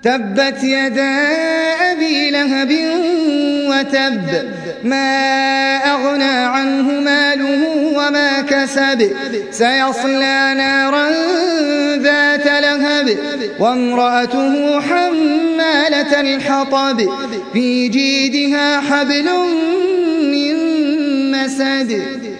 تبت يدا أبي لهب وتب ما أغنى عنه ماله وما كسب سيصلى نارا ذات لهب وامرأته حمالة الحطب في جيدها حبل من مسد